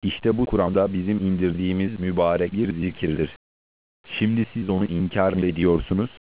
İşte bu Kur'an'da bizim indirdiğimiz mübarek bir zikirdir. Şimdi siz onu inkar mı ediyorsunuz?